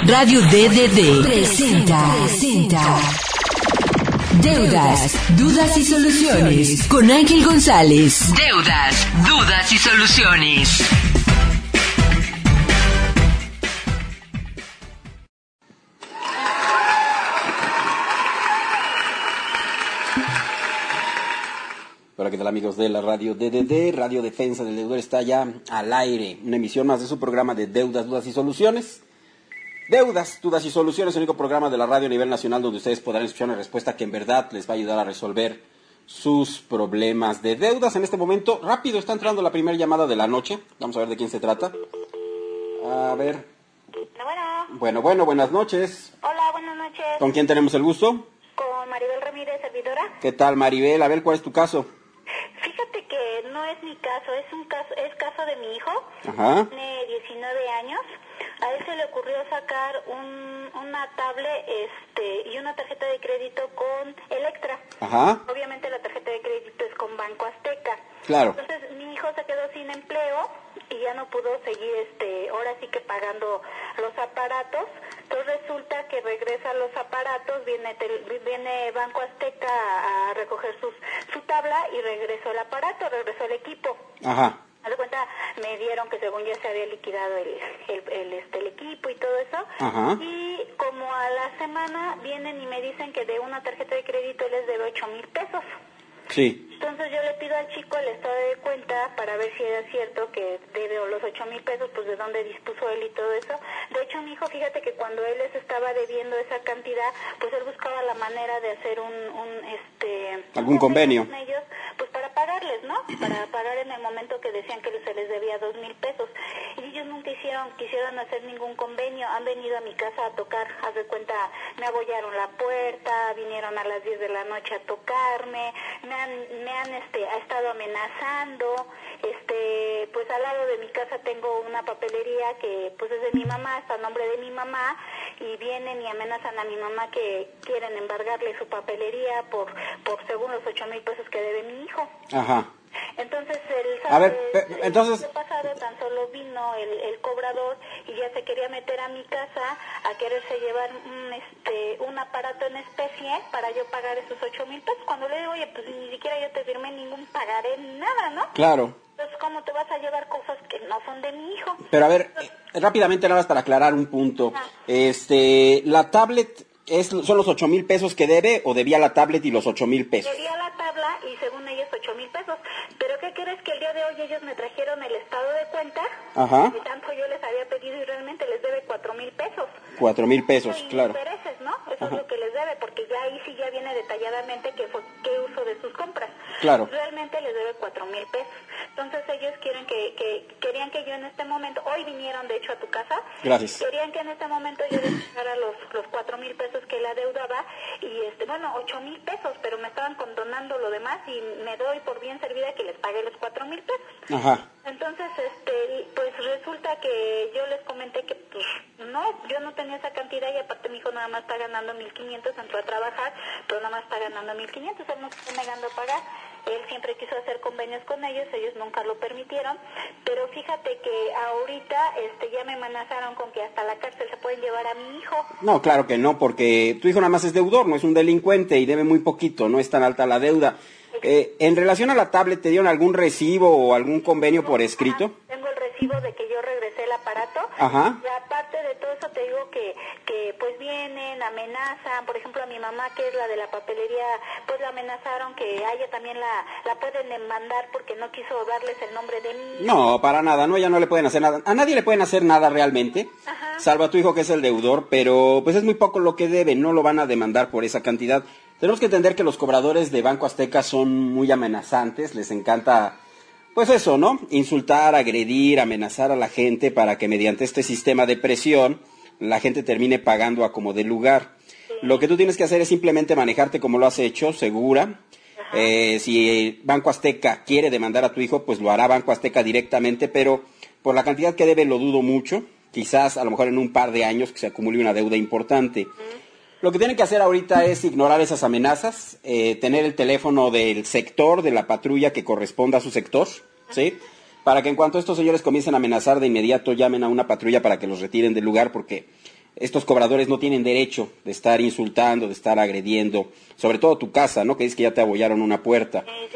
Radio DDD presenta Deudas, Dudas y Soluciones con Ángel González. Deudas, Dudas y Soluciones. Hola, ¿qué tal amigos de la Radio DDD? Radio Defensa del Deudor está ya al aire. Una emisión más de su programa de Deudas, Dudas y Soluciones. Deudas, Dudas y Soluciones, el único programa de la radio a nivel nacional donde ustedes podrán escuchar una respuesta que en verdad les va a ayudar a resolver sus problemas de deudas. En este momento, rápido, está entrando la primera llamada de la noche. Vamos a ver de quién se trata. A ver. Bueno, buenas noches. Hola, buenas noches. ¿Con quién tenemos el gusto? Con Maribel Ramírez, servidora. ¿Qué tal, Maribel? A ver, ¿cuál es tu caso? Fíjate que no es mi caso, es caso de mi hijo. Ajá. Tiene 19 años. A él se le ocurrió sacar una tablet y una tarjeta de crédito con Electra. Ajá. Obviamente la tarjeta de crédito es con Banco Azteca. Claro. Entonces mi hijo se quedó sin empleo y ya no pudo seguir ahora sí que pagando los aparatos. Entonces resulta que regresa los aparatos, viene Banco Azteca a recoger su tabla y regresó el aparato, regresó el equipo. Ajá. Haz de cuenta, me dieron que según ya se había liquidado el equipo y todo eso. Ajá. Y como a la semana vienen y me dicen que de una tarjeta de crédito les debe 8,000 pesos. Sí. Entonces yo le pido al chico el estado de cuenta para ver si era cierto que debe los 8,000 pesos, pues de dónde dispuso él y todo eso. De hecho, mi hijo, fíjate que cuando él les estaba debiendo esa cantidad, pues él buscaba la manera de hacer algún convenio con ellos, pues para pagarles, ¿no? Para pagar en el momento que decían que se les debía 2,000 pesos. Y ellos nunca quisieron hacer ningún convenio. Han venido a mi casa a tocar, haz de cuenta, me abollaron la puerta, vinieron a las 10 de la noche a tocarme, me han estado amenazando. Pues al lado de mi casa tengo una papelería que pues es de mi mamá, está a nombre de mi mamá, y vienen y amenazan a mi mamá que quieren embargarle su papelería por según los 8,000 pesos que debe mi hijo. Ajá. Entonces el pasado tan solo vino el cobrador y ya se quería meter a mi casa a quererse llevar un aparato en especie para yo pagar esos 8,000 pesos. Cuando le digo, oye, pues ni siquiera yo te firmé ningún pagaré ni nada, ¿no? Claro. Entonces, ¿cómo te vas a llevar cosas que no son de mi hijo? Pero a ver, rápidamente nada más para aclarar un punto. La tablet son los 8,000 pesos que debe, o debía la tablet y los 8,000 pesos. Debía la tabla y según ellos 8,000 pesos. Pero ¿qué crees? Que el día de hoy ellos me trajeron el estado de cuenta. Ajá. Y tanto yo les había pedido y realmente les debe 4,000 pesos. 4,000 pesos, y claro. Intereses, ¿no? Eso Ajá. es lo que les debe, porque ya ahí sí ya viene detalladamente qué uso de sus compras. Claro. Realmente les debe 4,000 pesos. Entonces ellos querían que yo en este momento, hoy vinieron de hecho a tu casa. Gracias. Querían que en este momento yo les pagara los 4,000 pesos que la adeudaba y 8,000 pesos, pero me estaban condonando lo demás y me doy por bien servida que les pague los 4,000 pesos. Ajá. Entonces, pues resulta que yo les comenté que, pues, no, yo no tenía esa cantidad y aparte mi hijo nada más está ganando 1,500, entró a trabajar, pero nada más está ganando 1,500, él no se está negando a pagar. Él siempre quiso hacer convenios con ellos nunca lo permitieron, pero fíjate que ahorita ya me amenazaron con que hasta la cárcel se pueden llevar a mi hijo. No, claro que no, porque tu hijo nada más es deudor, no es un delincuente y debe muy poquito, no es tan alta la deuda. En relación a la tablet, ¿te dieron algún recibo o algún convenio por escrito? Ajá, tengo el recibo de que yo regresé el aparato. Ajá. Y aparte de todo eso te digo que pues vienen, amenazan, por ejemplo a mi mamá que es la de la papelería, pues la amenazaron que a ella también la pueden demandar porque no quiso darles el nombre de mí. No, para nada, no, ya no le pueden hacer nada, a nadie le pueden hacer nada realmente, Ajá. Salvo a tu hijo que es el deudor, pero pues es muy poco lo que debe, no lo van a demandar por esa cantidad. Tenemos que entender que los cobradores de Banco Azteca son muy amenazantes, les encanta, pues eso, ¿no? Insultar, agredir, amenazar a la gente para que mediante este sistema de presión la gente termine pagando a como de lugar. Sí. Lo que tú tienes que hacer es simplemente manejarte como lo has hecho, segura. Si Banco Azteca quiere demandar a tu hijo, pues lo hará Banco Azteca directamente, pero por la cantidad que debe lo dudo mucho. Quizás a lo mejor en un par de años que se acumule una deuda importante. Lo que tienen que hacer ahorita es ignorar esas amenazas, tener el teléfono del sector, de la patrulla que corresponda a su sector, ¿sí? Para que en cuanto estos señores comiencen a amenazar de inmediato llamen a una patrulla para que los retiren del lugar, porque estos cobradores no tienen derecho de estar insultando, de estar agrediendo, sobre todo tu casa, ¿no? Que dices que ya te abollaron una puerta. Sí.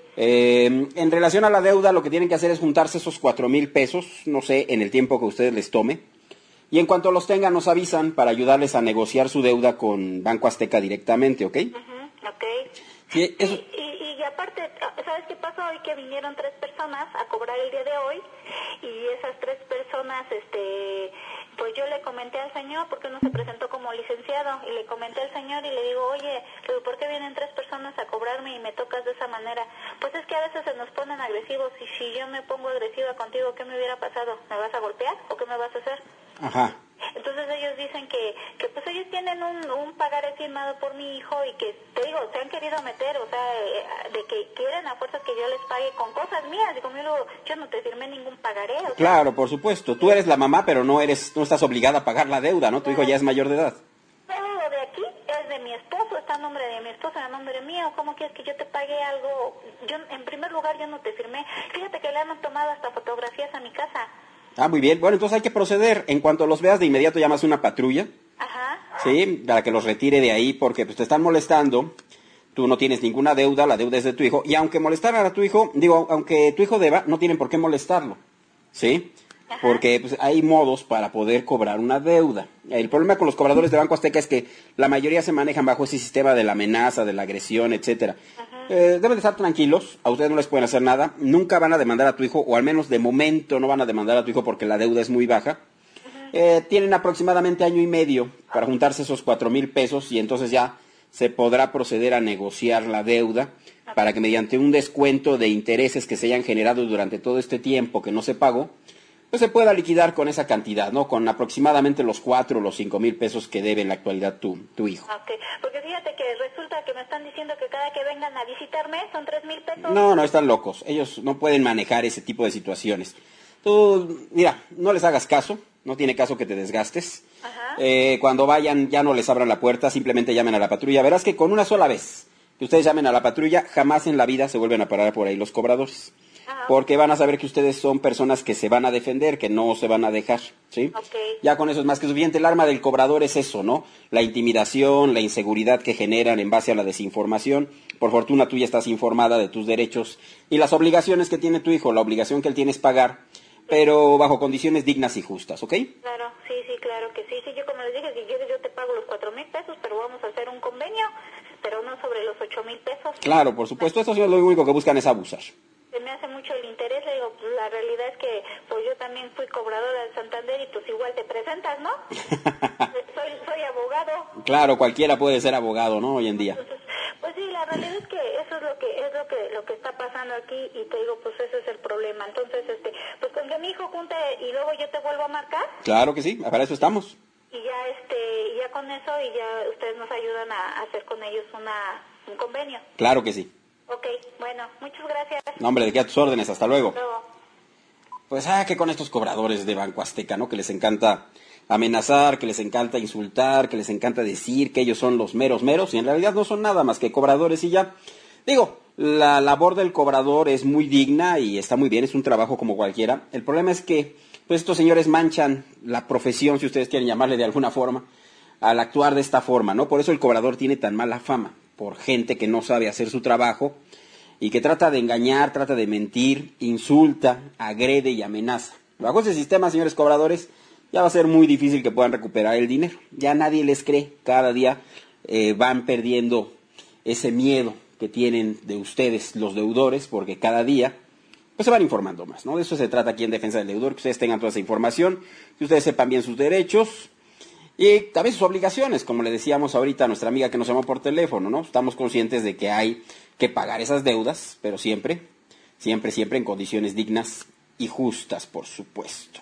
En relación a la deuda, lo que tienen que hacer es juntarse esos 4,000 pesos, no sé, en el tiempo que ustedes les tome. Y en cuanto los tengan, nos avisan para ayudarles a negociar su deuda con Banco Azteca directamente, ¿ok? Ok. Sí, eso... Y aparte, ¿sabes qué pasó hoy? Que vinieron 3 personas a cobrar el día de hoy y esas 3 personas, pues yo le comenté al señor, porque uno se presentó como licenciado, y le comenté al señor y le digo, oye, ¿por qué vienen 3 personas a cobrarme y me tocas de esa manera? Pues es que a veces se nos ponen agresivos, y si yo me pongo agresiva contigo, ¿qué me hubiera pasado? ¿Me vas a golpear o qué me vas a hacer? Ajá. Entonces ellos dicen que pues ellos tienen un pagaré firmado por mi hijo y que, te digo, se han querido meter, o sea, de que quieren a fuerzas que yo les pague con cosas mías. Digo, yo no te firmé ningún pagaré. O sea, claro, por supuesto. Tú eres la mamá, pero no estás obligada a pagar la deuda, ¿no? Tu hijo ya es mayor de edad. Todo lo de aquí es de mi esposo, está a nombre de mi esposo, a nombre mío. ¿Cómo quieres que yo te pague algo? Yo, en primer lugar, yo no te firmé. Fíjate que le han tomado hasta fotografías a mi casa. Ah, muy bien. Bueno, entonces hay que proceder. En cuanto los veas, de inmediato llamas a una patrulla. Ajá. Sí, para que los retire de ahí, porque pues te están molestando. Tú no tienes ninguna deuda, la deuda es de tu hijo. Y aunque molestaran a tu hijo, aunque tu hijo deba, no tienen por qué molestarlo. ¿Sí? Ajá. Porque pues, hay modos para poder cobrar una deuda. El problema con los cobradores de Banco Azteca es que la mayoría se manejan bajo ese sistema de la amenaza, de la agresión, etcétera. Deben de estar tranquilos, a ustedes no les pueden hacer nada, nunca van a demandar a tu hijo, o al menos de momento no van a demandar a tu hijo porque la deuda es muy baja. Tienen aproximadamente 1 año y medio para juntarse esos 4,000 pesos y entonces ya se podrá proceder a negociar la deuda para que mediante un descuento de intereses que se hayan generado durante todo este tiempo que no se pagó, pues se pueda liquidar con esa cantidad, ¿no? Con aproximadamente los 4 o los 5,000 pesos que debe en la actualidad tu hijo. Ok, porque fíjate que resulta que me están diciendo que cada que vengan a visitarme son 3,000 pesos. No, están locos. Ellos no pueden manejar ese tipo de situaciones. Tú, mira, no les hagas caso. No tiene caso que te desgastes. Ajá. Cuando vayan, ya no les abran la puerta, simplemente llamen a la patrulla. Verás que con una sola vez que ustedes llamen a la patrulla, jamás en la vida se vuelven a parar por ahí los cobradores. Ajá. Porque van a saber que ustedes son personas que se van a defender, que no se van a dejar, ¿sí? Ok. Ya con eso es más que suficiente. El arma del cobrador es eso, ¿no? La intimidación, la inseguridad que generan en base a la desinformación. Por fortuna tú ya estás informada de tus derechos y las obligaciones que tiene tu hijo. La obligación que él tiene es pagar, pero bajo condiciones dignas y justas, ¿ok? Claro, sí, claro que sí. Sí, yo como les dije, si quieres yo te pago los 4,000 pesos, pero vamos a hacer un convenio, pero no sobre los 8,000 pesos. Claro, por supuesto. Estos señores lo único que buscan es abusar. Se me hace mucho el interés, le digo, pues la realidad es que pues yo también fui cobradora de Santander y pues igual te presentas, ¿no? soy abogado. Claro, cualquiera puede ser abogado, ¿no? Hoy en día. Entonces, pues sí, la realidad es que eso es lo que está pasando aquí y te digo, pues ese es el problema. Entonces, pues con que mi hijo junte y luego yo te vuelvo a marcar. Claro que sí, para eso estamos. Y ya con eso y ya ustedes nos ayudan a hacer con ellos un convenio. Claro que sí. Ok, bueno, muchas gracias. No, hombre, de qué a tus órdenes, hasta luego. Luego. Pues, que con estos cobradores de Banco Azteca, ¿no? Que les encanta amenazar, que les encanta insultar, que les encanta decir que ellos son los meros meros, y en realidad no son nada más que cobradores y ya. Digo, la labor del cobrador es muy digna y está muy bien, es un trabajo como cualquiera. El problema es que, pues, estos señores manchan la profesión, si ustedes quieren llamarle de alguna forma, al actuar de esta forma, ¿no? Por eso el cobrador tiene tan mala fama, por gente que no sabe hacer su trabajo y que trata de engañar, trata de mentir, insulta, agrede y amenaza. Bajo ese sistema, señores cobradores, ya va a ser muy difícil que puedan recuperar el dinero. Ya nadie les cree, cada día van perdiendo ese miedo que tienen de ustedes, los deudores, porque cada día pues se van informando más, ¿no? De eso se trata aquí en Defensa del Deudor, que ustedes tengan toda esa información, que ustedes sepan bien sus derechos y también sus obligaciones, como le decíamos ahorita a nuestra amiga que nos llamó por teléfono, ¿no? Estamos conscientes de que hay que pagar esas deudas, pero siempre en condiciones dignas y justas, por supuesto.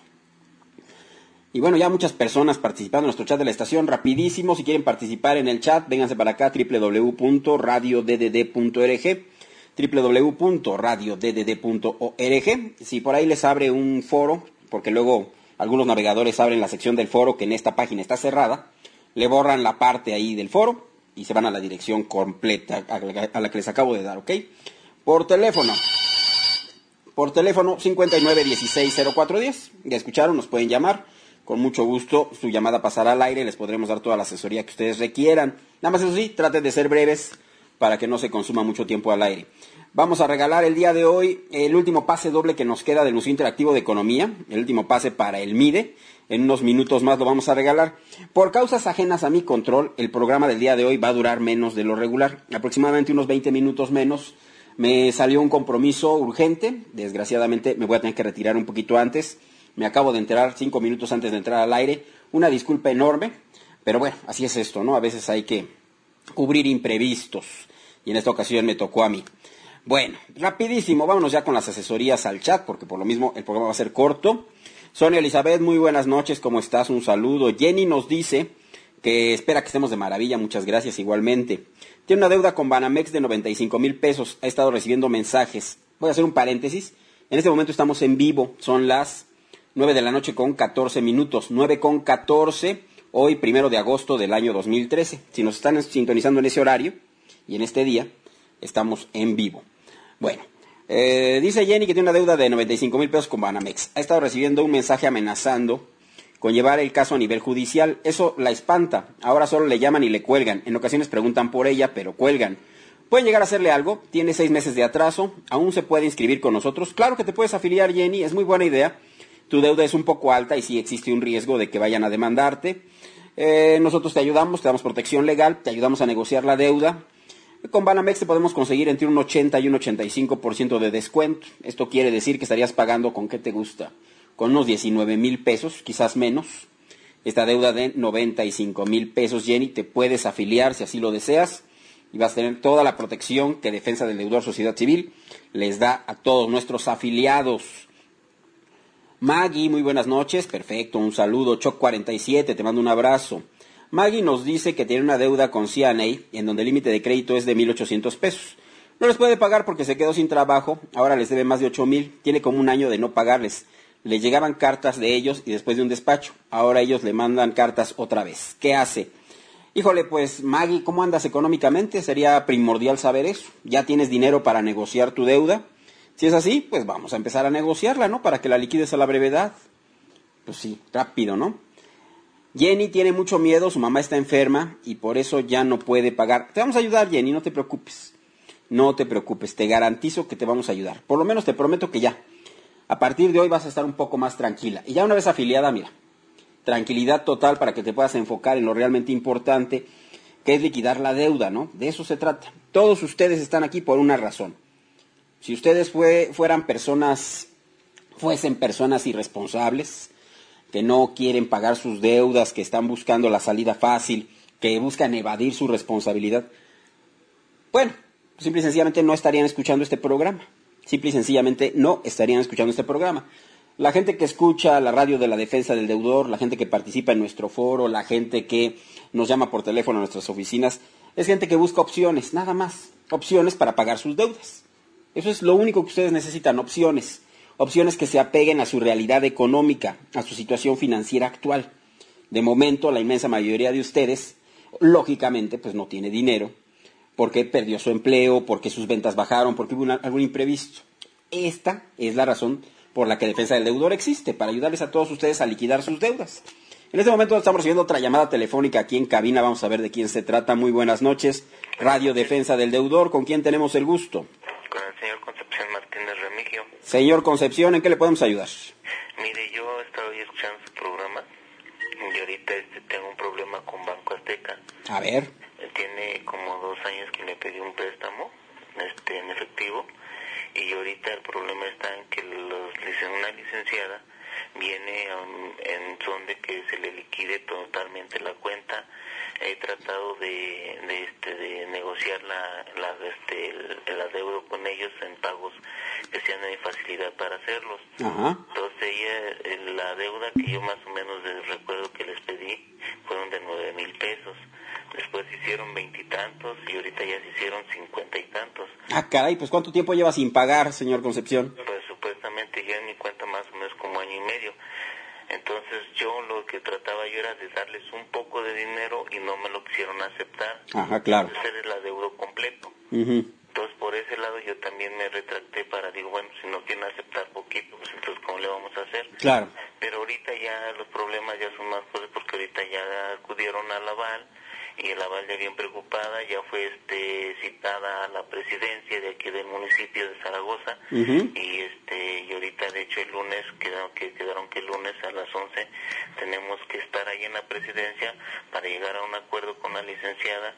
Y bueno, ya muchas personas participando en nuestro chat de la estación. Rapidísimo, si quieren participar en el chat, vénganse para acá, www.radioddd.org, www.radioddd.org. Si por ahí les abre un foro, porque luego algunos navegadores abren la sección del foro que en esta página está cerrada, le borran la parte ahí del foro y se van a la dirección completa a la que les acabo de dar, ¿ok? Por teléfono 59160410, ya escucharon, nos pueden llamar. Con mucho gusto, su llamada pasará al aire y les podremos dar toda la asesoría que ustedes requieran. Nada más eso sí, traten de ser breves para que no se consuma mucho tiempo al aire. Vamos a regalar el día de hoy el último pase doble que nos queda del Museo Interactivo de Economía, el último pase para el MIDE. En unos minutos más lo vamos a regalar. Por causas ajenas a mi control, el programa del día de hoy va a durar menos de lo regular, aproximadamente unos 20 minutos menos. Me salió un compromiso urgente, desgraciadamente me voy a tener que retirar un poquito antes. Me acabo de enterar 5 minutos antes de entrar al aire. Una disculpa enorme, pero bueno, así es esto, ¿no? A veces hay que cubrir imprevistos y en esta ocasión me tocó a mí. Bueno, rapidísimo, vámonos ya con las asesorías al chat, porque por lo mismo el programa va a ser corto. Sonia Elizabeth, muy buenas noches, ¿cómo estás? Un saludo. Jenny nos dice que espera que estemos de maravilla, muchas gracias igualmente. Tiene una deuda con Banamex de 95 mil pesos, ha estado recibiendo mensajes. Voy a hacer un paréntesis, en este momento estamos en vivo, son las 9 de la noche con 14 minutos, 9 con 14, hoy 1 de agosto del año 2013. Si nos están sintonizando en ese horario y en este día, estamos en vivo. Bueno, dice Jenny que tiene una deuda de 95 mil pesos con Banamex. Ha estado recibiendo un mensaje amenazando con llevar el caso a nivel judicial. Eso la espanta. Ahora solo le llaman y le cuelgan. En ocasiones preguntan por ella, pero cuelgan. ¿Pueden llegar a hacerle algo? Tiene 6 meses de atraso. ¿Aún se puede inscribir con nosotros? Claro que te puedes afiliar, Jenny. Es muy buena idea. Tu deuda es un poco alta y sí existe un riesgo de que vayan a demandarte. Nosotros te ayudamos, te damos protección legal, te ayudamos a negociar la deuda. Con Banamex te podemos conseguir entre un 80 y un 85% de descuento. Esto quiere decir que estarías pagando con, ¿qué te gusta? Con unos 19 mil pesos, quizás menos. Esta deuda de 95 mil pesos, Jenny, te puedes afiliar si así lo deseas. Y vas a tener toda la protección que Defensa del Deudor Sociedad Civil les da a todos nuestros afiliados. Maggie, muy buenas noches, perfecto, un saludo. Choc47, te mando un abrazo. Maggie nos dice que tiene una deuda con CNA, en donde el límite de crédito es de 1,800 pesos. No les puede pagar porque se quedó sin trabajo, ahora les debe más de 8,000, tiene como un año de no pagarles. Le llegaban cartas de ellos y después de un despacho, ahora ellos le mandan cartas otra vez. ¿Qué hace? Híjole, pues Maggie, ¿cómo andas económicamente? Sería primordial saber eso. ¿Ya tienes dinero para negociar tu deuda? Si es así, pues vamos a empezar a negociarla, ¿no? Para que la liquides a la brevedad. Pues sí, rápido, ¿no? Jenny tiene mucho miedo, su mamá está enferma y por eso ya no puede pagar. Te vamos a ayudar, Jenny, no te preocupes. No te preocupes, te garantizo que te vamos a ayudar. Por lo menos te prometo que ya. A partir de hoy vas a estar un poco más tranquila. Y ya una vez afiliada, mira, tranquilidad total para que te puedas enfocar en lo realmente importante, que es liquidar la deuda, ¿no? De eso se trata. Todos ustedes están aquí por una razón. Si ustedes fuesen personas irresponsables, que no quieren pagar sus deudas, que están buscando la salida fácil, que buscan evadir su responsabilidad, bueno, simple y sencillamente no estarían escuchando este programa. Simple y sencillamente no estarían escuchando este programa. La gente que escucha la radio de la Defensa del Deudor, la gente que participa en nuestro foro, la gente que nos llama por teléfono a nuestras oficinas, es gente que busca opciones, nada más. Opciones para pagar sus deudas. Eso es lo único que ustedes necesitan, opciones. Opciones que se apeguen a su realidad económica, a su situación financiera actual. De momento, la inmensa mayoría de ustedes, lógicamente, pues no tiene dinero, porque perdió su empleo, porque sus ventas bajaron, porque hubo algún imprevisto. Esta es la razón por la que Defensa del Deudor existe, para ayudarles a todos ustedes a liquidar sus deudas. En este momento estamos recibiendo otra llamada telefónica aquí en cabina, vamos a ver de quién se trata. Muy buenas noches, Radio Defensa del Deudor, ¿con quién tenemos el gusto? Con el señor Concepción Martínez Remigio. Señor Concepción, ¿en qué le podemos ayudar? Mire, yo estaba escuchando su programa y ahorita tengo un problema con Banco Azteca. A ver. Tiene como 2 años que me pedí un préstamo en efectivo y ahorita el problema está en que una licenciada viene en son de que se le liquide totalmente la cuenta. He tratado de negociar el adeudo con ellos en pagos que sean de facilidad para hacerlos. Ajá. Entonces la deuda que yo más o menos recuerdo que les pedí fueron de 9,000 pesos. Después hicieron 20 y tantos y ahorita ya se hicieron 50 y tantos. Ah, caray, pues ¿cuánto tiempo lleva sin pagar, señor Concepción? Pues supuestamente ya en mi cuenta más o menos como 1 año y medio. Entonces yo lo que trataba yo era de darles un poco de dinero y no me lo quisieron aceptar. Ajá, claro. Hacer el adeudo completo. Uh-huh. Entonces por ese lado yo también me retracté digo, bueno, si no quieren aceptar poquito, pues entonces ¿cómo le vamos a hacer? Claro. pero ahorita ya los problemas ya son más fuertes porque ahorita ya acudieron al aval y el aval ya bien preocupada, ya fue citada a la presidencia de aquí del municipio de Zaragoza. Y ahorita de hecho el lunes quedaron que el lunes a las 11 tenemos que estar ahí en la presidencia para llegar a un acuerdo con la licenciada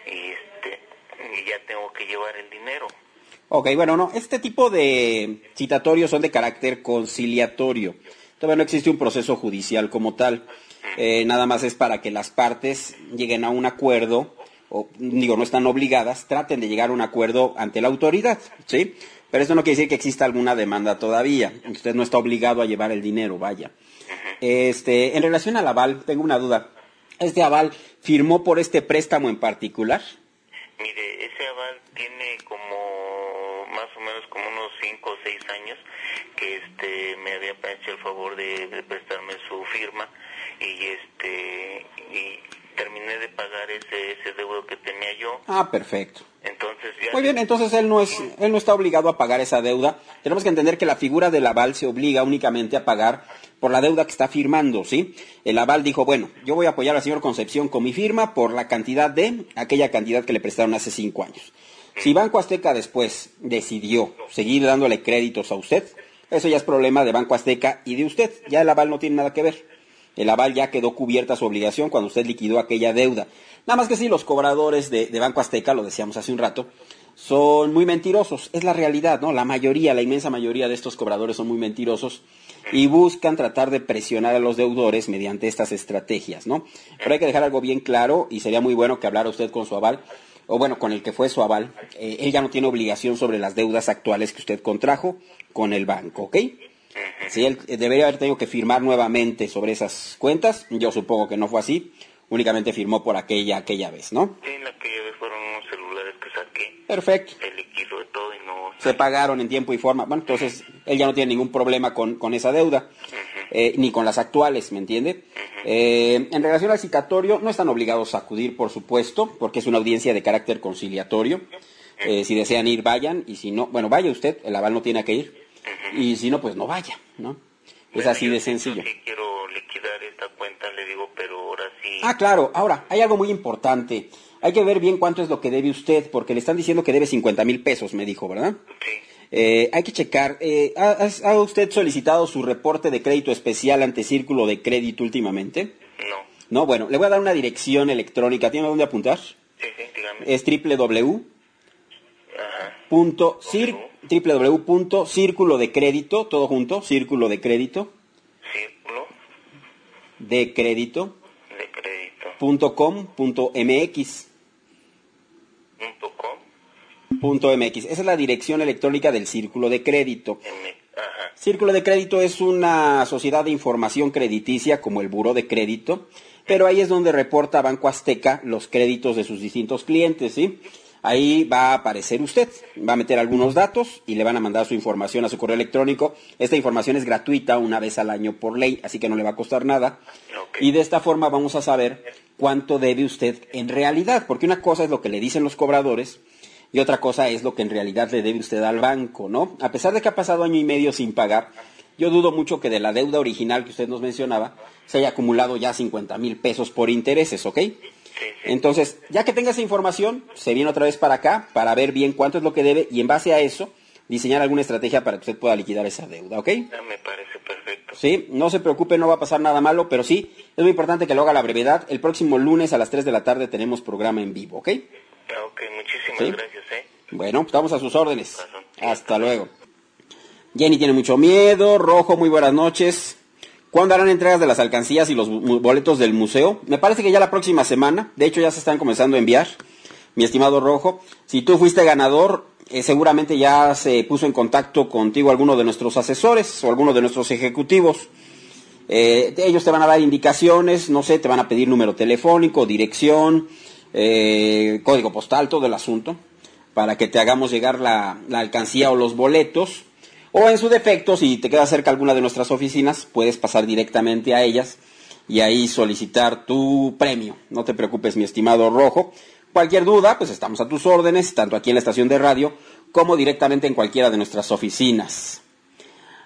y ya tengo que llevar el dinero. Ok, bueno, no, este tipo de citatorios son de carácter conciliatorio. Todavía no existe un proceso judicial como tal. Nada más es para que las partes lleguen a un acuerdo, no están obligadas, traten de llegar a un acuerdo ante la autoridad, ¿sí? Pero eso no quiere decir que exista alguna demanda todavía. Usted no está obligado a llevar el dinero, vaya. En relación al aval, tengo una duda. ¿Este aval firmó por este préstamo en particular? Mire, ese aval tiene como más o menos como unos 5 o 6 años que me había hecho el favor de prestarme su firma y terminé de pagar ese deudo que tenía yo. Ah, perfecto. Entonces ya... Muy bien, entonces él no está obligado a pagar esa deuda. Tenemos que entender que la figura del aval se obliga únicamente a pagar por la deuda que está firmando, ¿sí? El aval dijo, bueno, yo voy a apoyar al señor Concepción con mi firma por la cantidad de aquella cantidad que le prestaron hace 5 años. Si Banco Azteca después decidió seguir dándole créditos a usted, eso ya es problema de Banco Azteca y de usted. Ya el aval no tiene nada que ver. El aval ya quedó cubierta su obligación cuando usted liquidó aquella deuda. Nada más que sí, los cobradores de Banco Azteca, lo decíamos hace un rato, son muy mentirosos. Es la realidad, ¿no? La inmensa mayoría de estos cobradores son muy mentirosos y buscan tratar de presionar a los deudores mediante estas estrategias, ¿no? Pero hay que dejar algo bien claro y sería muy bueno que hablara usted con su aval, o bueno, con el que fue su aval. Él ya no tiene obligación sobre las deudas actuales que usted contrajo con el banco, ¿ok? Si él debería haber tenido que firmar nuevamente sobre esas cuentas, yo supongo que no fue así, únicamente firmó por aquella vez, ¿no? Sí, aquella vez fueron unos celulares que saqué. Perfecto. El líquido de todo y no... Se pagaron en tiempo y forma. Bueno, entonces él ya no tiene ningún problema con esa deuda, ni con las actuales, ¿me entiende? En relación al citatorio, no están obligados a acudir, por supuesto, porque es una audiencia de carácter conciliatorio. Si desean ir, vayan, y si no, bueno, vaya usted, el aval no tiene que ir. Y si no, pues no vaya, ¿no? Es así de sencillo. Sí quiero liquidar esta cuenta, le digo, pero ahora sí... Ah, claro. Ahora, hay algo muy importante. Hay que ver bien cuánto es lo que debe usted, porque le están diciendo que debe 50,000 pesos, me dijo, ¿verdad? Sí. Hay que checar. ¿Ha usted solicitado su reporte de crédito especial ante Círculo de Crédito últimamente? No. No, bueno, le voy a dar una dirección electrónica. ¿Tiene dónde apuntar? Sí, dígame. Es www.círculo de crédito, todo junto, círculo de crédito. Círculo de crédito. de crédito. .com.mx. .mx. Esa es la dirección electrónica del Círculo de Crédito. Círculo de Crédito es una sociedad de información crediticia como el Buró de Crédito, pero ahí es donde reporta Banco Azteca los créditos de sus distintos clientes, ¿sí? Ahí va a aparecer usted, va a meter algunos datos y le van a mandar su información a su correo electrónico. Esta información es gratuita una vez al año por ley, así que no le va a costar nada. Y de esta forma vamos a saber cuánto debe usted en realidad, porque una cosa es lo que le dicen los cobradores y otra cosa es lo que en realidad le debe usted al banco, ¿no? A pesar de que ha pasado 1 año y medio sin pagar, yo dudo mucho que de la deuda original que usted nos mencionaba se haya acumulado ya 50,000 pesos por intereses, ¿ok? Entonces, ya que tenga esa información, se viene otra vez para acá para ver bien cuánto es lo que debe y en base a eso diseñar alguna estrategia para que usted pueda liquidar esa deuda, ¿ok? Ya me parece perfecto. Sí, no se preocupe, no va a pasar nada malo, pero sí, es muy importante que lo haga a la brevedad. El próximo lunes a las 3 de la tarde tenemos programa en vivo, ¿ok? Ok, muchísimas gracias, Bueno, pues estamos a sus órdenes. Hasta luego. Jenny tiene mucho miedo. Rojo, muy buenas noches. ¿Cuándo harán entregas de las alcancías y los boletos del museo? Me parece que ya la próxima semana. De hecho, ya se están comenzando a enviar. Mi estimado Rojo, si tú fuiste ganador, seguramente ya se puso en contacto contigo alguno de nuestros asesores o alguno de nuestros ejecutivos. Ellos te van a dar indicaciones, no sé, te van a pedir número telefónico, dirección, código postal, todo el asunto, para que te hagamos llegar la alcancía o los boletos. O en su defecto, si te queda cerca alguna de nuestras oficinas, puedes pasar directamente a ellas y ahí solicitar tu premio. No te preocupes, mi estimado Rojo. Cualquier duda, pues estamos a tus órdenes, tanto aquí en la estación de radio como directamente en cualquiera de nuestras oficinas.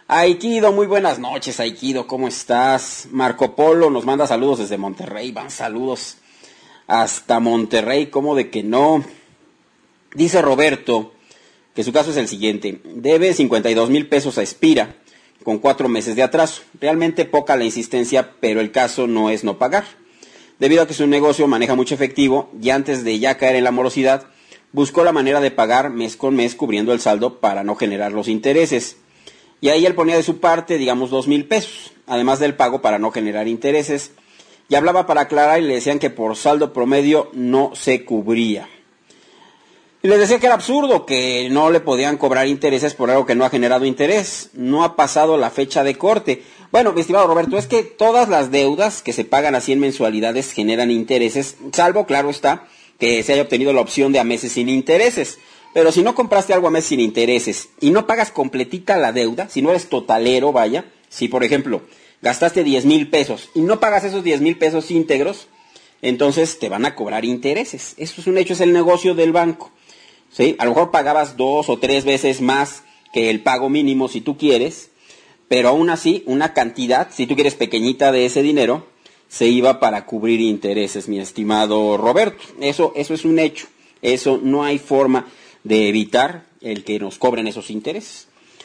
Aikido, muy buenas noches, Aikido, ¿cómo estás? Marco Polo nos manda saludos desde Monterrey, van saludos hasta Monterrey, ¿cómo de que no? Dice Roberto que su caso es el siguiente: debe 52,000 pesos a Espira con 4 meses de atraso. Realmente poca la insistencia, pero el caso no es no pagar. Debido a que su negocio maneja mucho efectivo y antes de ya caer en la morosidad, buscó la manera de pagar mes con mes cubriendo el saldo para no generar los intereses. Y ahí él ponía de su parte, digamos, 2,000 pesos, además del pago para no generar intereses. Y hablaba para aclarar y le decían que por saldo promedio no se cubría. Y les decía que era absurdo, que no le podían cobrar intereses por algo que no ha generado interés. No ha pasado la fecha de corte. Bueno, mi estimado Roberto, es que todas las deudas que se pagan así en mensualidades generan intereses, salvo, claro está, que se haya obtenido la opción de a meses sin intereses. Pero si no compraste algo a meses sin intereses y no pagas completita la deuda, si no eres totalero, vaya, si por ejemplo gastaste 10,000 pesos y no pagas esos 10,000 pesos íntegros, entonces te van a cobrar intereses. Eso es un hecho, es el negocio del banco. ¿Sí? A lo mejor pagabas 2 o 3 veces más que el pago mínimo si tú quieres, pero aún así una cantidad, si tú quieres pequeñita de ese dinero, se iba para cubrir intereses, mi estimado Roberto. Eso es un hecho. Eso no hay forma de evitar el que nos cobren esos intereses.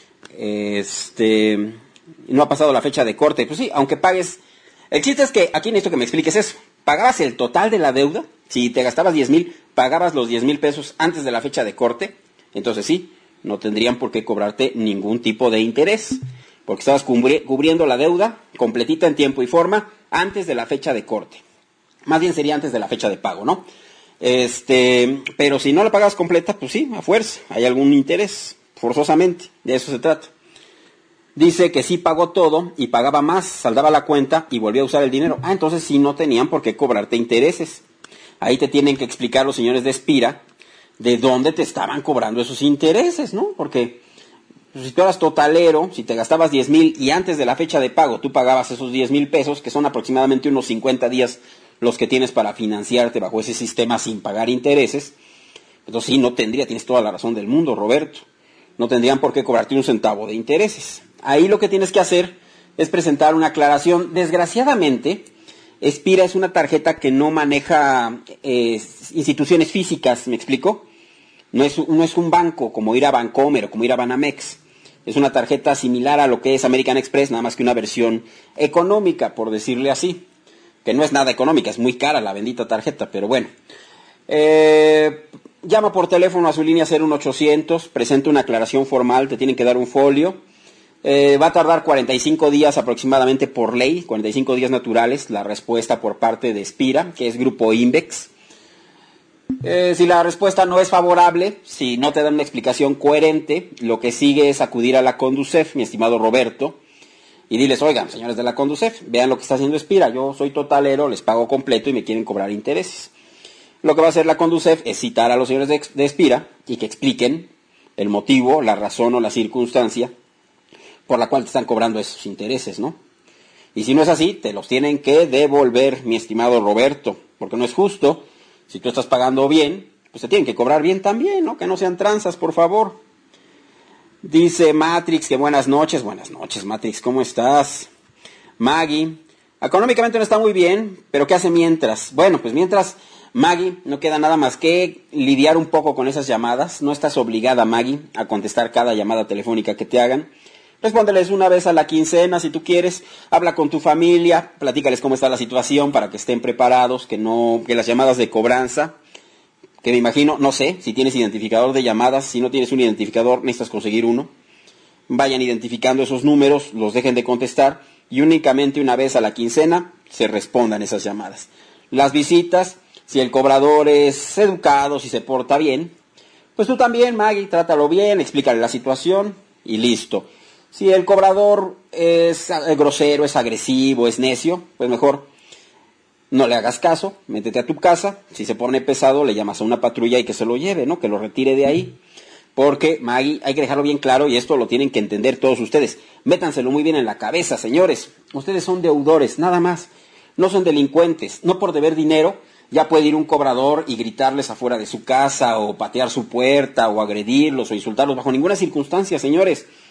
No ha pasado la fecha de corte. Pues sí, aunque pagues. El chiste es que aquí necesito que me expliques eso. ¿Pagabas el total de la deuda? Si te gastabas 10,000, pagabas los 10,000 pesos antes de la fecha de corte. Entonces sí, no tendrían por qué cobrarte ningún tipo de interés, porque estabas cubriendo la deuda completita en tiempo y forma antes de la fecha de corte. Más bien sería antes de la fecha de pago, ¿no? Pero si no la pagas completa, pues sí, a fuerza, hay algún interés, forzosamente, de eso se trata. Dice que sí pagó todo y pagaba más, saldaba la cuenta y volvía a usar el dinero. Entonces sí no tenían por qué cobrarte intereses. Ahí te tienen que explicar los señores de Espira de dónde te estaban cobrando esos intereses, ¿no? Porque si tú eras totalero, si te gastabas 10,000 y antes de la fecha de pago tú pagabas esos 10,000 pesos, que son aproximadamente unos 50 días los que tienes para financiarte bajo ese sistema sin pagar intereses, entonces sí, no tendría, tienes toda la razón del mundo, Roberto, no tendrían por qué cobrarte un centavo de intereses. Ahí lo que tienes que hacer es presentar una aclaración. Desgraciadamente, Espira es una tarjeta que no maneja instituciones físicas, ¿me explico? No es un banco como ir a Bancomer o como ir a Banamex. Es una tarjeta similar a lo que es American Express, nada más que una versión económica, por decirle así. Que no es nada económica, es muy cara la bendita tarjeta, pero bueno. Llama por teléfono a su línea 01800, presenta una aclaración formal, te tienen que dar un folio. Va a tardar 45 días aproximadamente por ley, 45 días naturales, la respuesta por parte de Espira, que es Grupo Invex. Si la respuesta no es favorable, si no te dan una explicación coherente, lo que sigue es acudir a la Conducef, mi estimado Roberto, y diles: oigan, señores de la Conducef, vean lo que está haciendo Espira, yo soy totalero, les pago completo y me quieren cobrar intereses. Lo que va a hacer la Conducef es citar a los señores de Espira y que expliquen el motivo, la razón o la circunstancia por la cual te están cobrando esos intereses, ¿no? Y si no es así, te los tienen que devolver, mi estimado Roberto, porque no es justo. Si tú estás pagando bien, pues te tienen que cobrar bien también, ¿no? Que no sean tranzas, por favor. Dice Matrix que buenas noches, Matrix, ¿cómo estás? Maggie, económicamente no está muy bien, pero ¿qué hace mientras? Bueno, pues mientras, Maggie, no queda nada más que lidiar un poco con esas llamadas. No estás obligada, Maggie, a contestar cada llamada telefónica que te hagan. Respóndeles una vez a la quincena si tú quieres, habla con tu familia, platícales cómo está la situación para que estén preparados, que las llamadas de cobranza, que me imagino, no sé, si tienes identificador de llamadas, si no tienes un identificador necesitas conseguir uno, vayan identificando esos números, los dejen de contestar y únicamente una vez a la quincena se respondan esas llamadas. Las visitas, si el cobrador es educado, si se porta bien, pues tú también, Maggie, trátalo bien, explícale la situación y listo. Si el cobrador es grosero, es agresivo, es necio, pues mejor no le hagas caso, métete a tu casa. Si se pone pesado, le llamas a una patrulla y que se lo lleve, ¿no? Que lo retire de ahí. Porque, Maggie, hay que dejarlo bien claro y esto lo tienen que entender todos ustedes. Métanselo muy bien en la cabeza, señores. Ustedes son deudores, nada más. No son delincuentes. No por deber dinero ya puede ir un cobrador y gritarles afuera de su casa o patear su puerta o agredirlos o insultarlos bajo ninguna circunstancia, señores.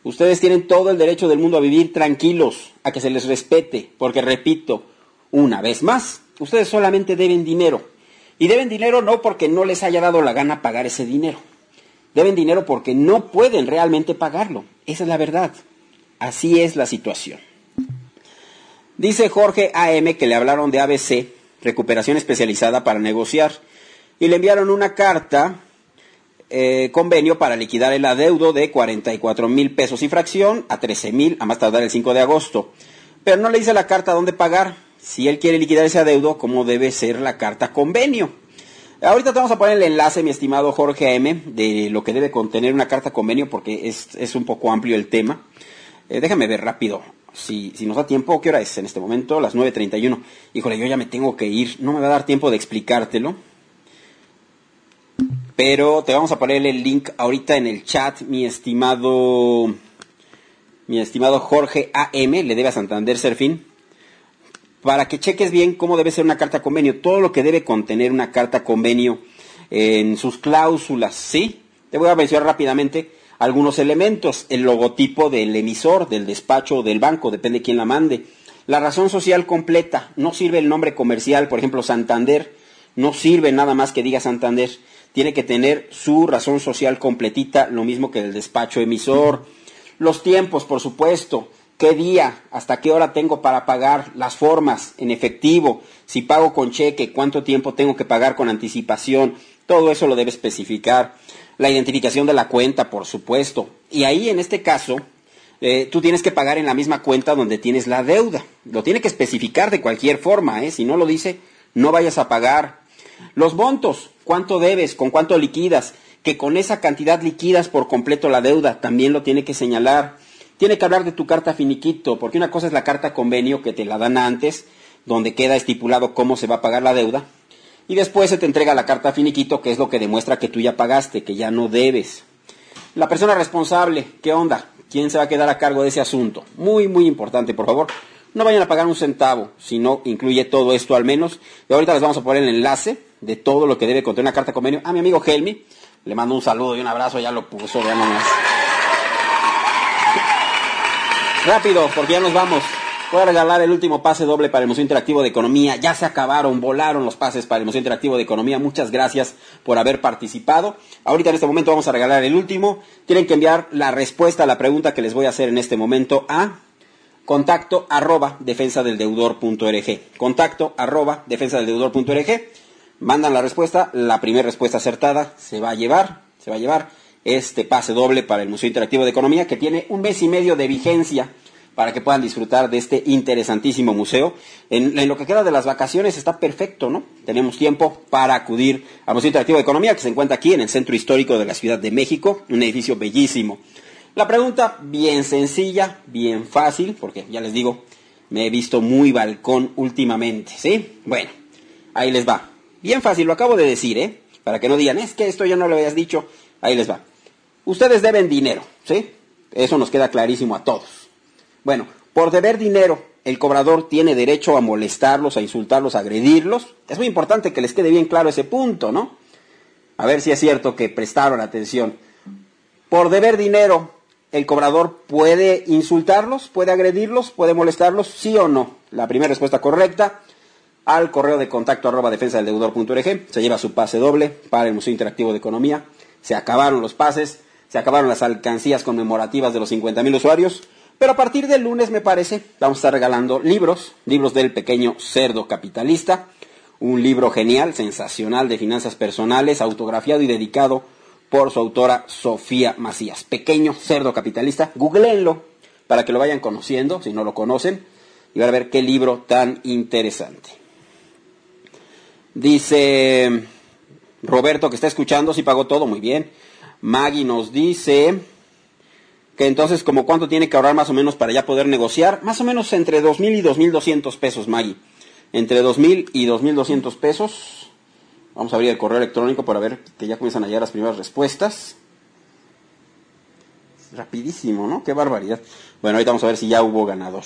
Ustedes tienen todo el derecho del mundo a vivir tranquilos, a que se les respete, porque repito, una vez más, ustedes solamente deben dinero. Y deben dinero no porque no les haya dado la gana pagar ese dinero. Deben dinero porque no pueden realmente pagarlo. Esa es la verdad. Así es la situación. Dice Jorge AM que le hablaron de ABC, recuperación especializada para negociar, y le enviaron una carta, convenio para liquidar el adeudo de 44,000 pesos y fracción a 13,000 a más tardar el 5 de agosto. Pero no le dice la carta dónde pagar. Si él quiere liquidar ese adeudo, ¿cómo debe ser la carta convenio? Ahorita te vamos a poner el enlace, mi estimado Jorge AM, de lo que debe contener una carta convenio, porque es un poco amplio el tema. Déjame ver rápido, si nos da tiempo. ¿Qué hora es en este momento? Las 9:31. Híjole, yo ya me tengo que ir, no me va a dar tiempo de explicártelo. Pero te vamos a poner el link ahorita en el chat, mi estimado Jorge AM, le debe a Santander Serfín, para que cheques bien cómo debe ser una carta convenio, todo lo que debe contener una carta convenio en sus cláusulas, ¿sí? Te voy a mencionar rápidamente algunos elementos: el logotipo del emisor, del despacho o del banco, depende de quién la mande. La razón social completa, no sirve el nombre comercial, por ejemplo Santander, no sirve nada más que diga Santander. Tiene que tener su razón social completita, lo mismo que el despacho emisor. Los tiempos, por supuesto. ¿Qué día? ¿Hasta qué hora tengo para pagar? Las formas, en efectivo. Si pago con cheque, ¿cuánto tiempo tengo que pagar con anticipación? Todo eso lo debe especificar. La identificación de la cuenta, por supuesto. Y ahí, en este caso, tú tienes que pagar en la misma cuenta donde tienes la deuda. Lo tiene que especificar de cualquier forma, Si no lo dice, no vayas a pagar. Los montos, ¿cuánto debes? ¿Con cuánto liquidas? Que con esa cantidad liquidas por completo la deuda, también lo tiene que señalar. Tiene que hablar de tu carta finiquito, porque una cosa es la carta convenio que te la dan antes, donde queda estipulado cómo se va a pagar la deuda, y después se te entrega la carta finiquito, que es lo que demuestra que tú ya pagaste, que ya no debes. La persona responsable, ¿qué onda? ¿Quién se va a quedar a cargo de ese asunto? Muy, muy importante, por favor. No vayan a pagar un centavo, si no incluye todo esto al menos. Y ahorita les vamos a poner el enlace de todo lo que debe contener una carta convenio. A mi amigo Helmi, le mando un saludo y un abrazo, ya lo puso, vean nomás. Rápido, porque ya nos vamos. Voy a regalar el último pase doble para el Museo Interactivo de Economía. Ya se acabaron, volaron los pases para el Museo Interactivo de Economía. Muchas gracias por haber participado. Ahorita en este momento vamos a regalar el último. Tienen que enviar la respuesta a la pregunta que les voy a hacer en este momento a contacto@defensadeldeudor.org. Contacto@defensadeldeudor.org. Mandan la respuesta. La primera respuesta acertada se va a llevar este pase doble para el Museo Interactivo de Economía, que tiene 1 mes y medio de vigencia para que puedan disfrutar de este interesantísimo museo. En lo que queda de las vacaciones está perfecto, ¿no? Tenemos tiempo para acudir al Museo Interactivo de Economía, que se encuentra aquí en el Centro Histórico de la Ciudad de México, un edificio bellísimo. La pregunta, bien sencilla, bien fácil, porque ya les digo, me he visto muy balcón últimamente, ¿sí? Bueno, ahí les va. Bien fácil, lo acabo de decir, para que no digan, es que esto ya no lo habías dicho. Ahí les va. Ustedes deben dinero, ¿sí? Eso nos queda clarísimo a todos. Bueno, por deber dinero, el cobrador tiene derecho a molestarlos, a insultarlos, a agredirlos. Es muy importante que les quede bien claro ese punto, ¿no? A ver si es cierto que prestaron atención. Por deber dinero, ¿el cobrador puede insultarlos, puede agredirlos, puede molestarlos, sí o no? La primera respuesta correcta, al correo de contacto@defensadeldeudor.org, se lleva su pase doble para el Museo Interactivo de Economía. Se acabaron los pases, se acabaron las alcancías conmemorativas de los 50,000 usuarios, pero a partir del lunes, me parece, vamos a estar regalando libros del pequeño cerdo capitalista, un libro genial, sensacional de finanzas personales, autografiado y dedicado por su autora Sofía Macías. Pequeño cerdo capitalista, googleenlo para que lo vayan conociendo, si no lo conocen, y van a ver qué libro tan interesante. Dice Roberto, que está escuchando, sí pagó todo, muy bien. Maggie nos dice que entonces, ¿como cuánto tiene que ahorrar más o menos para ya poder negociar? Más o menos entre 2,000 y 2,200 pesos, Maggie. Entre 2,000 y 2,200 pesos. Vamos a abrir el correo electrónico para ver que ya comienzan a llegar las primeras respuestas. Rapidísimo, ¿no? Qué barbaridad. Bueno, ahorita vamos a ver si ya hubo ganador.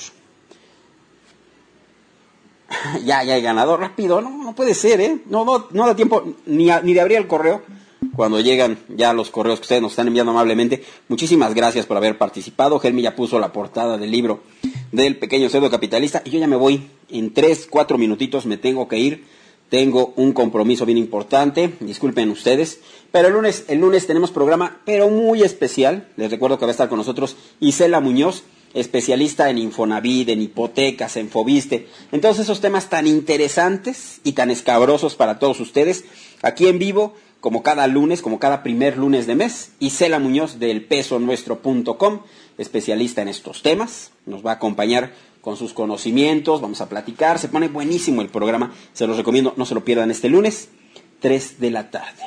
ya hay ganador, rápido, no puede ser, no da tiempo ni de abrir el correo. cuando llegan ya los correos que ustedes nos están enviando amablemente. Muchísimas gracias por haber participado. Helmi ya puso la portada del libro del Pequeño Cerdo Capitalista y yo ya me voy. En 3-4 minutitos me tengo que ir. Tengo un compromiso bien importante, disculpen ustedes, pero el lunes tenemos programa, pero muy especial. Les recuerdo que va a estar con nosotros Isela Muñoz, especialista en Infonavit, en hipotecas, en Fobiste, en todos esos temas tan interesantes y tan escabrosos para todos ustedes, aquí en vivo, como cada lunes, como cada primer lunes de mes. Isela Muñoz de elpesonuestro.com, especialista en estos temas, nos va a acompañar con sus conocimientos, vamos a platicar, se pone buenísimo el programa, se los recomiendo, no se lo pierdan este lunes, 3 de la tarde.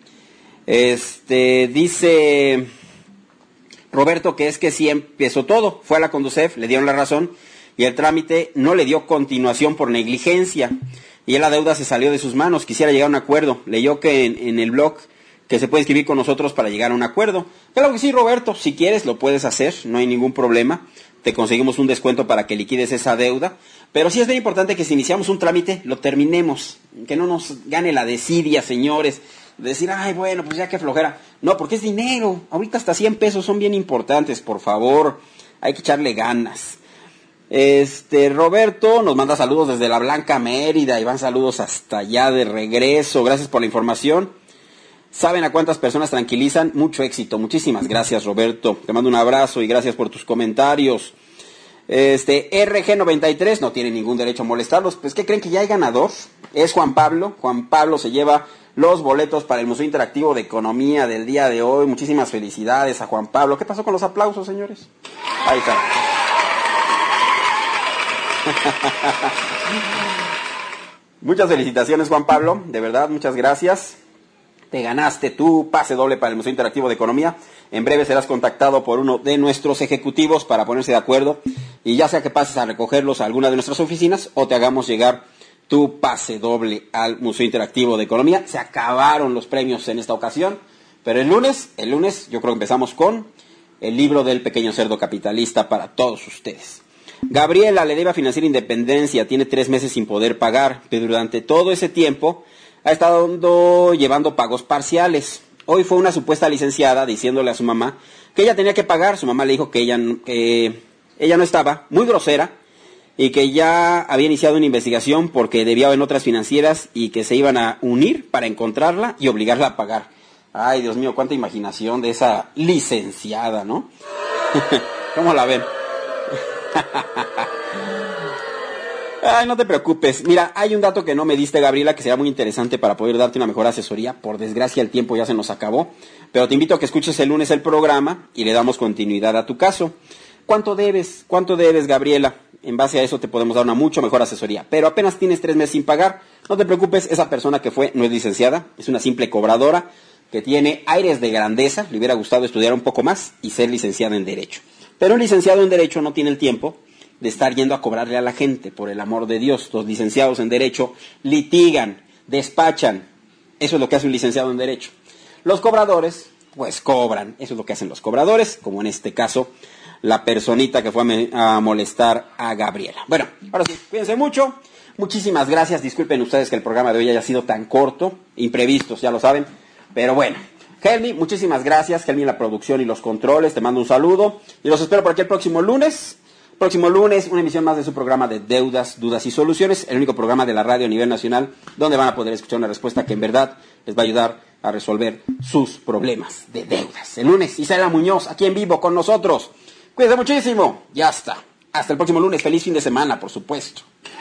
Dice Roberto que es que sí empezó todo, fue a la Conducef, le dieron la razón y el trámite no le dio continuación por negligencia y ya la deuda se salió de sus manos, quisiera llegar a un acuerdo, leyó que en el blog que se puede escribir con nosotros para llegar a un acuerdo. Claro que sí, Roberto, si quieres lo puedes hacer, no hay ningún problema. Te conseguimos un descuento para que liquides esa deuda, pero sí es bien importante que si iniciamos un trámite, lo terminemos, que no nos gane la desidia, señores, de decir, ay, bueno, pues ya que flojera. No, porque es dinero, ahorita hasta 100 pesos son bien importantes, por favor, hay que echarle ganas. Roberto nos manda saludos desde la Blanca Mérida, y van saludos hasta allá de regreso, gracias por la información. ¿Saben a cuántas personas tranquilizan? Mucho éxito. Muchísimas gracias, Roberto. Te mando un abrazo y gracias por tus comentarios. RG93 no tiene ningún derecho a molestarlos. Pues, ¿qué creen? Que ya hay ganador. Es Juan Pablo. Juan Pablo se lleva los boletos para el Museo Interactivo de Economía del día de hoy. Muchísimas felicidades a Juan Pablo. ¿Qué pasó con los aplausos, señores? Ahí está. Muchas felicitaciones, Juan Pablo. De verdad, muchas gracias. Te ganaste tu pase doble para el Museo Interactivo de Economía. En breve serás contactado por uno de nuestros ejecutivos para ponerse de acuerdo. Y ya sea que pases a recogerlos a alguna de nuestras oficinas o te hagamos llegar tu pase doble al Museo Interactivo de Economía. Se acabaron los premios en esta ocasión. Pero el lunes yo creo que empezamos con el libro del Pequeño Cerdo Capitalista para todos ustedes. Gabriela le debe a Financiera Independencia. Tiene 3 meses sin poder pagar. Pero durante todo ese tiempo ha estado llevando pagos parciales. Hoy fue una supuesta licenciada diciéndole a su mamá que ella tenía que pagar. Su mamá le dijo que ella no estaba, muy grosera, y que ya había iniciado una investigación porque debía en otras financieras y que se iban a unir para encontrarla y obligarla a pagar. Ay, Dios mío, cuánta imaginación de esa licenciada, ¿no? ¿Cómo la ven? Ay, no te preocupes. Mira, hay un dato que no me diste, Gabriela, que será muy interesante para poder darte una mejor asesoría. Por desgracia, el tiempo ya se nos acabó. Pero te invito a que escuches el lunes el programa y le damos continuidad a tu caso. ¿Cuánto debes? ¿Cuánto debes, Gabriela? En base a eso te podemos dar una mucho mejor asesoría. Pero apenas tienes 3 meses sin pagar. No te preocupes, esa persona que fue no es licenciada. Es una simple cobradora que tiene aires de grandeza. Le hubiera gustado estudiar un poco más y ser licenciada en Derecho. Pero un licenciado en Derecho no tiene el tiempo de estar yendo a cobrarle a la gente, por el amor de Dios. Los licenciados en Derecho litigan, despachan. Eso es lo que hace un licenciado en Derecho. Los cobradores, pues cobran. Eso es lo que hacen los cobradores, como en este caso, la personita que fue a molestar a Gabriela. Bueno, ahora sí, cuídense mucho. Muchísimas gracias. Disculpen ustedes que el programa de hoy haya sido tan corto. Imprevistos, ya lo saben. Pero bueno. Helmi, muchísimas gracias. Helmi en la producción y los controles. Te mando un saludo. Y los espero por aquí el próximo lunes. Próximo lunes, una emisión más de su programa de Deudas, Dudas y Soluciones, el único programa de la radio a nivel nacional donde van a poder escuchar una respuesta que en verdad les va a ayudar a resolver sus problemas de deudas. El lunes, Isela Muñoz, aquí en vivo con nosotros. Cuídense muchísimo. Ya está. Hasta el próximo lunes. Feliz fin de semana, por supuesto.